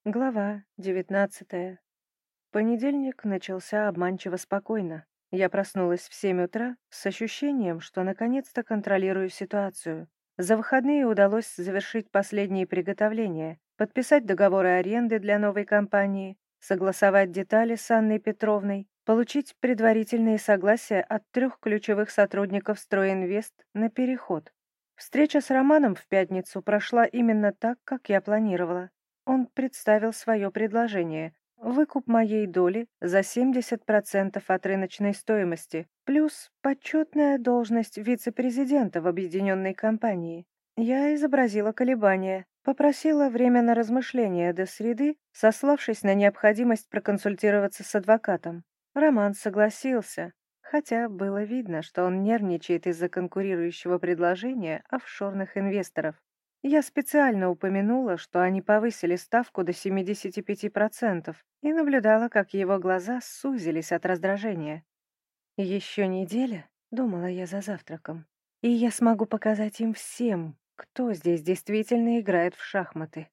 Глава 19. Понедельник начался обманчиво спокойно. Я проснулась в 7 утра с ощущением, что наконец-то контролирую ситуацию. За выходные удалось завершить последние приготовления, подписать договоры аренды для новой компании, согласовать детали с Анной Петровной, получить предварительные согласия от 3 ключевых сотрудников «Стройинвест» на переход. Встреча с Романом в пятницу прошла именно так, как я планировала. Он представил свое предложение. Выкуп моей доли за 70% от рыночной стоимости, плюс почетная должность вице-президента в объединенной компании. Я изобразила колебания, попросила время на размышление до среды, сославшись на необходимость проконсультироваться с адвокатом. Роман согласился, хотя было видно, что он нервничает из-за конкурирующего предложения офшорных инвесторов. Я специально упомянула, что они повысили ставку до 75% и наблюдала, как его глаза сузились от раздражения. «Еще неделя», — думала я за завтраком, «и я смогу показать им всем, кто здесь действительно играет в шахматы».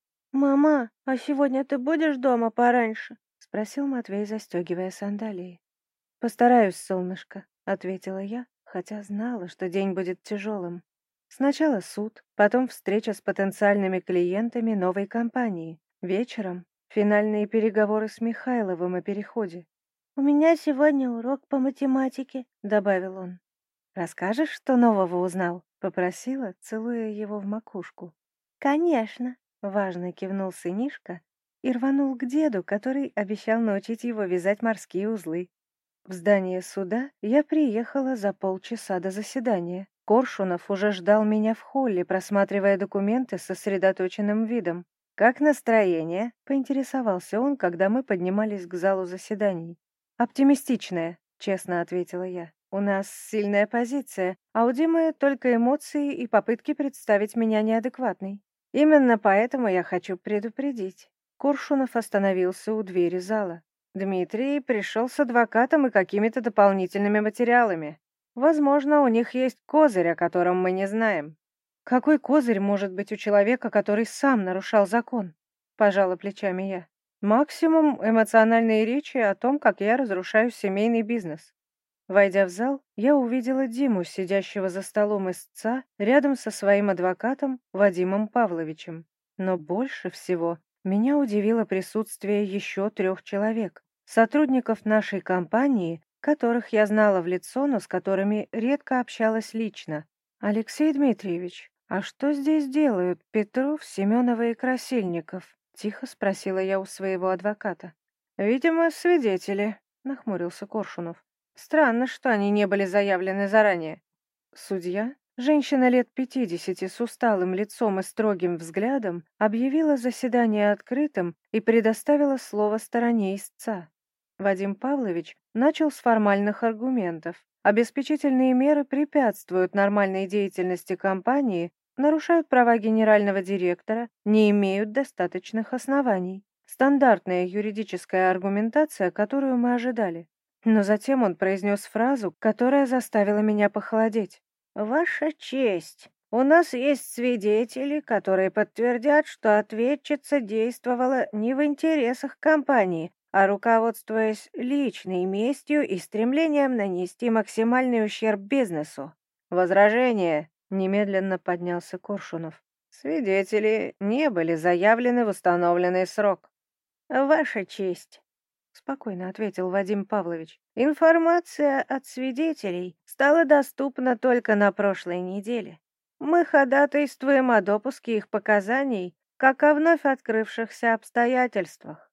«Мама, а сегодня ты будешь дома пораньше?» — спросил Матвей, застегивая сандалии. «Постараюсь, солнышко», — ответила я, хотя знала, что день будет тяжелым. Сначала суд, потом встреча с потенциальными клиентами новой компании. Вечером финальные переговоры с Михайловым о переходе. «У меня сегодня урок по математике», — добавил он. «Расскажешь, что нового узнал?» — попросила, целуя его в макушку. «Конечно». Важно кивнул сынишка и рванул к деду, который обещал научить его вязать морские узлы. В здание суда я приехала за полчаса до заседания. Коршунов уже ждал меня в холле, просматривая документы с сосредоточенным видом. «Как настроение?» — поинтересовался он, когда мы поднимались к залу заседаний. «Оптимистичное», — честно ответила я. «У нас сильная позиция, а у Димы только эмоции и попытки представить меня неадекватной. Именно поэтому я хочу предупредить». Коршунов остановился у двери зала. Дмитрий пришел с адвокатом и какими-то дополнительными материалами. Возможно, у них есть козырь, о котором мы не знаем. Какой козырь может быть у человека, который сам нарушал закон? Пожала плечами я. Максимум эмоциональные речи о том, как я разрушаю семейный бизнес. Войдя в зал, я увидела Диму, сидящего за столом истца, рядом со своим адвокатом Вадимом Павловичем. Но больше всего меня удивило присутствие еще 3 человек, сотрудников нашей компании, которых я знала в лицо, но с которыми редко общалась лично. «Алексей Дмитриевич, а что здесь делают Петров, Семенова и Красильников?» — тихо спросила я у своего адвоката. «Видимо, свидетели», — нахмурился Коршунов. «Странно, что они не были заявлены заранее». Судья, женщина лет 50 с усталым лицом и строгим взглядом, объявила заседание открытым и предоставила слово стороне истца. Вадим Павлович начал с формальных аргументов. Обеспечительные меры препятствуют нормальной деятельности компании, нарушают права генерального директора, не имеют достаточных оснований. Стандартная юридическая аргументация, которую мы ожидали. Но затем он произнес фразу, которая заставила меня похолодеть. «Ваша честь, у нас есть свидетели, которые подтвердят, что ответчица действовала не в интересах компании, а руководствуясь личной местью и стремлением нанести максимальный ущерб бизнесу». «Возражение!» — немедленно поднялся Коршунов. «Свидетели не были заявлены в установленный срок». «Ваша честь», — спокойно ответил Вадим Павлович, «информация от свидетелей стала доступна только на прошлой неделе. Мы ходатайствуем о допуске их показаний, как о вновь открывшихся обстоятельствах».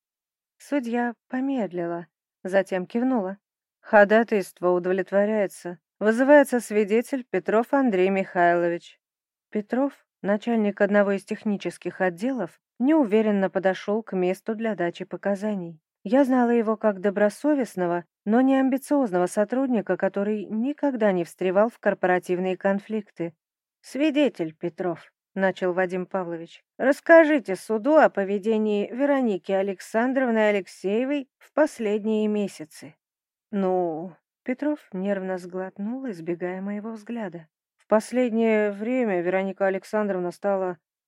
Судья помедлила, затем кивнула. «Ходатайство удовлетворяется. Вызывается свидетель Петров Андрей Михайлович». Петров, начальник одного из технических отделов, неуверенно подошел к месту для дачи показаний. Я знала его как добросовестного, но не амбициозного сотрудника, который никогда не встревал в корпоративные конфликты. «Свидетель Петров», — начал Вадим Павлович, — «расскажите суду о поведении Вероники Александровны Алексеевой в последние месяцы». «Ну...» — Петров нервно сглотнул, избегая моего взгляда. «В последнее время Вероника Александровна стала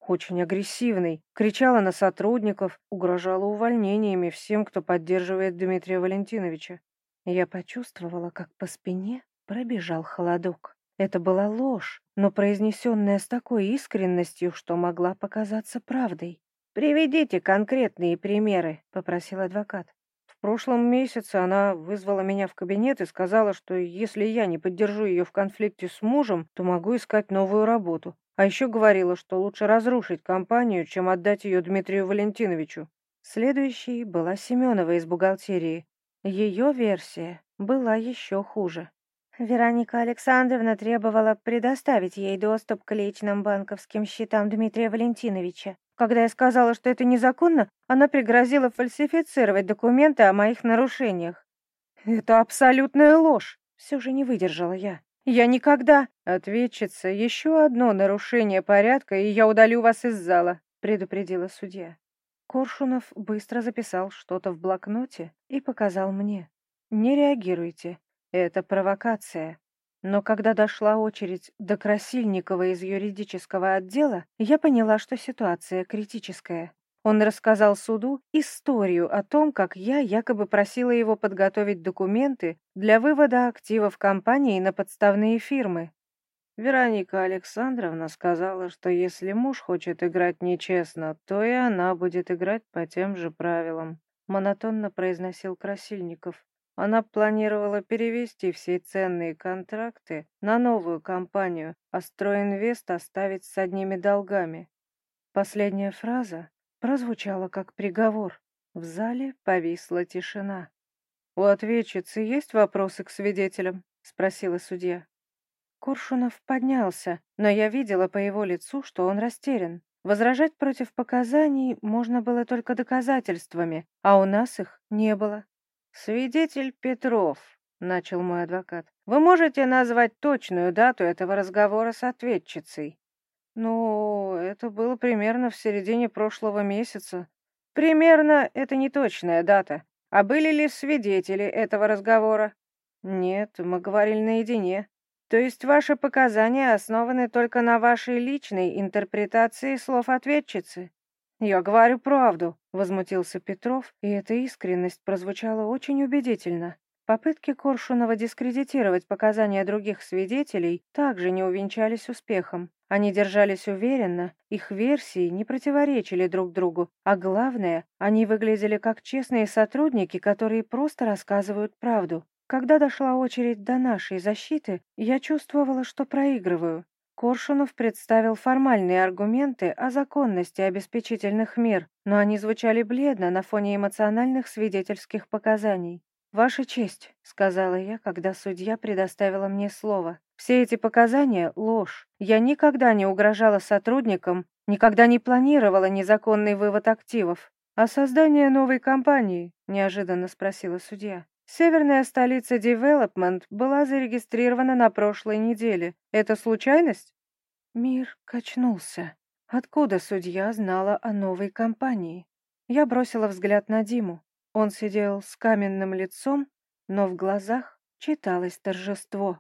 Очень агрессивный, кричала на сотрудников, угрожала увольнениями всем, кто поддерживает Дмитрия Валентиновича. Я почувствовала, как по спине пробежал холодок. Это была ложь, но произнесенная с такой искренностью, что могла показаться правдой. «Приведите конкретные примеры», — попросил адвокат. В прошлом месяце она вызвала меня в кабинет и сказала, что если я не поддержу ее в конфликте с мужем, то могу искать новую работу. А еще говорила, что лучше разрушить компанию, чем отдать ее Дмитрию Валентиновичу. Следующей была Семенова из бухгалтерии. Ее версия была еще хуже. Вероника Александровна требовала предоставить ей доступ к личным банковским счетам Дмитрия Валентиновича. Когда я сказала, что это незаконно, она пригрозила фальсифицировать документы о моих нарушениях. «Это абсолютная ложь!» Все же не выдержала я. «Я никогда...» «Ответчица, еще одно нарушение порядка, и я удалю вас из зала», — предупредила судья. Коршунов быстро записал что-то в блокноте и показал мне. «Не реагируйте. Это провокация». Но когда дошла очередь до Красильникова из юридического отдела, я поняла, что ситуация критическая. Он рассказал суду историю о том, как я якобы просила его подготовить документы для вывода активов компании на подставные фирмы. Вероника Александровна сказала, что если муж хочет играть нечестно, то и она будет играть по тем же правилам, монотонно произносил Красильников. Она планировала перевести все ценные контракты на новую компанию, а Стройинвест оставить с одними долгами. Последняя фраза прозвучала как приговор. В зале повисла тишина. «У ответчицы есть вопросы к свидетелям?» — спросила судья. Коршунов поднялся, но я видела по его лицу, что он растерян. Возражать против показаний можно было только доказательствами, а у нас их не было. «Свидетель Петров», — начал мой адвокат, — «вы можете назвать точную дату этого разговора с ответчицей?» «Ну, это было примерно в середине прошлого месяца». «Примерно — это не точная дата. А были ли свидетели этого разговора?» «Нет, мы говорили наедине». «То есть ваши показания основаны только на вашей личной интерпретации слов ответчицы?» «Я говорю правду», — возмутился Петров, и эта искренность прозвучала очень убедительно. Попытки Коршунова дискредитировать показания других свидетелей также не увенчались успехом. Они держались уверенно, их версии не противоречили друг другу, а главное, они выглядели как честные сотрудники, которые просто рассказывают правду. Когда дошла очередь до нашей защиты, я чувствовала, что проигрываю. Коршунов представил формальные аргументы о законности обеспечительных мер, но они звучали бледно на фоне эмоциональных свидетельских показаний. «Ваша честь», — сказала я, когда судья предоставила мне слово. «Все эти показания — ложь. Я никогда не угрожала сотрудникам, никогда не планировала незаконный вывод активов». «А создание новой компании?» — неожиданно спросила судья. «Северная столица Development была зарегистрирована на прошлой неделе. Это случайность?» Мир качнулся. Откуда судья знала о новой компании? Я бросила взгляд на Диму. Он сидел с каменным лицом, но в глазах читалось торжество.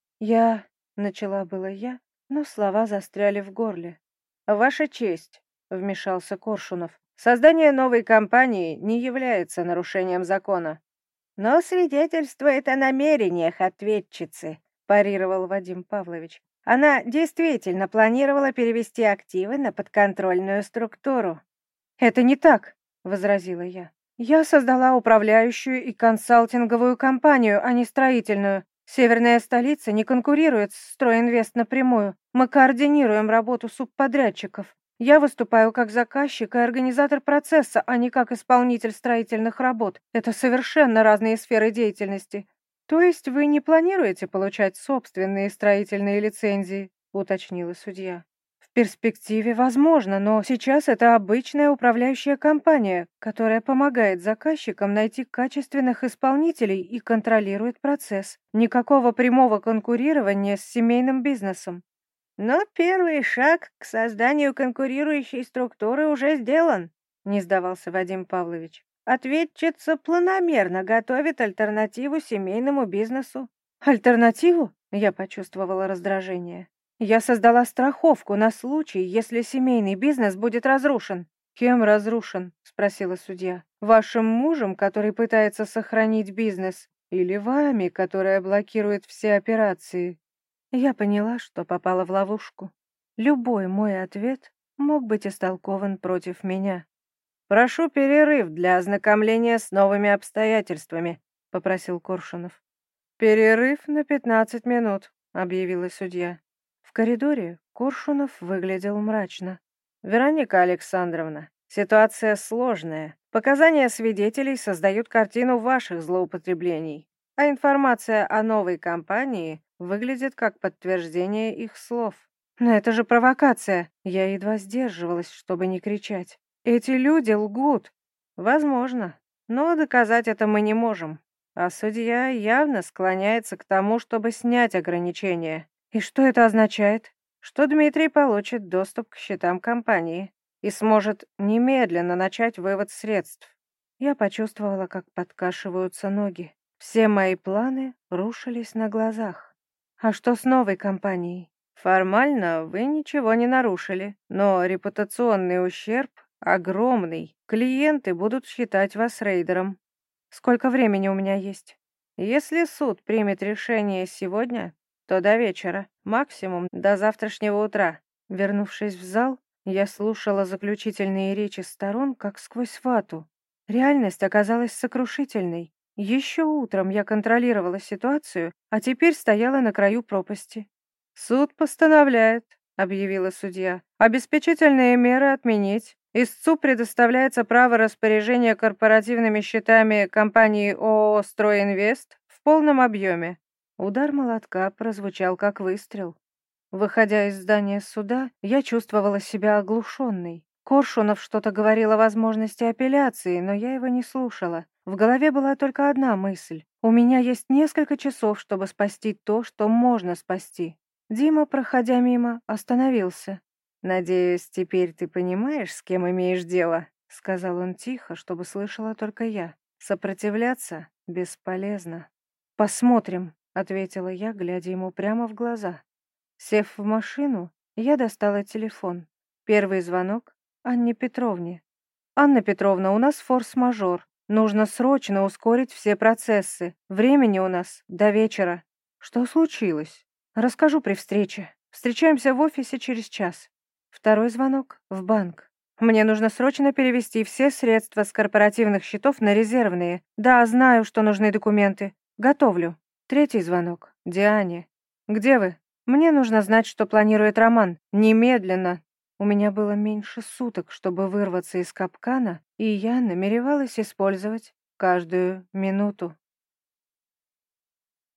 Начала было я, но слова застряли в горле. «Ваша честь», — вмешался Коршунов, — «создание новой компании не является нарушением закона». «Но свидетельствует о намерениях ответчицы», — парировал Вадим Павлович. «Она действительно планировала перевести активы на подконтрольную структуру». «Это не так», — возразила я. «Я создала управляющую и консалтинговую компанию, а не строительную. Северная столица не конкурирует с Стройинвест напрямую. Мы координируем работу субподрядчиков. Я выступаю как заказчик и организатор процесса, а не как исполнитель строительных работ. Это совершенно разные сферы деятельности». «То есть вы не планируете получать собственные строительные лицензии?» — уточнила судья. «В перспективе возможно, но сейчас это обычная управляющая компания, которая помогает заказчикам найти качественных исполнителей и контролирует процесс. Никакого прямого конкурирования с семейным бизнесом». «Но первый шаг к созданию конкурирующей структуры уже сделан», — не сдавался Вадим Павлович. «Ответчица планомерно готовит альтернативу семейному бизнесу». «Альтернативу?» — я почувствовала раздражение. Я создала страховку на случай, если семейный бизнес будет разрушен». «Кем разрушен?» — спросила судья. «Вашим мужем, который пытается сохранить бизнес, или вами, которая блокирует все операции?» Я поняла, что попала в ловушку. Любой мой ответ мог быть истолкован против меня. «Прошу перерыв для ознакомления с новыми обстоятельствами», — попросил Коршунов. «Перерыв на 15 минут», — объявила судья. В коридоре Коршунов выглядел мрачно. «Вероника Александровна, ситуация сложная. Показания свидетелей создают картину ваших злоупотреблений, а информация о новой компании выглядит как подтверждение их слов». «Но это же провокация!» Я едва сдерживалась, чтобы не кричать. «Эти люди лгут!» «Возможно, но доказать это мы не можем. А судья явно склоняется к тому, чтобы снять ограничения. И что это означает?» «Что Дмитрий получит доступ к счетам компании и сможет немедленно начать вывод средств». Я почувствовала, как подкашиваются ноги. Все мои планы рушились на глазах. «А что с новой компанией?» «Формально вы ничего не нарушили, но репутационный ущерб огромный. Клиенты будут считать вас рейдером». «Сколько времени у меня есть?» «Если суд примет решение сегодня, то до вечера, максимум до завтрашнего утра». Вернувшись в зал, я слушала заключительные речи сторон, как сквозь вату. Реальность оказалась сокрушительной. Еще утром я контролировала ситуацию, а теперь стояла на краю пропасти. «Суд постановляет», — объявила судья, — «обеспечительные меры отменить. Истцу предоставляется право распоряжения корпоративными счетами компании ООО «Стройинвест» в полном объеме». Удар молотка прозвучал как выстрел. Выходя из здания суда, я чувствовала себя оглушенной. Коршунов что-то говорил о возможности апелляции, но я его не слушала. В голове была только одна мысль. У меня есть несколько часов, чтобы спасти то, что можно спасти. Дима, проходя мимо, остановился. «Надеюсь, теперь ты понимаешь, с кем имеешь дело?» — сказал он тихо, чтобы слышала только я. «Сопротивляться бесполезно». «Посмотрим», — ответила я, глядя ему прямо в глаза. Сев в машину, я достала телефон. Первый звонок Анне Петровне. «Анна Петровна, у нас форс-мажор. Нужно срочно ускорить все процессы. Времени у нас до вечера». «Что случилось?» «Расскажу при встрече. Встречаемся в офисе через час». Второй звонок в банк. «Мне нужно срочно перевести все средства с корпоративных счетов на резервные. Да, знаю, что нужны документы. Готовлю». Третий звонок Диане. «Где вы? Мне нужно знать, что планирует Роман. Немедленно». У меня было меньше суток, чтобы вырваться из капкана, и я намеревалась использовать каждую минуту.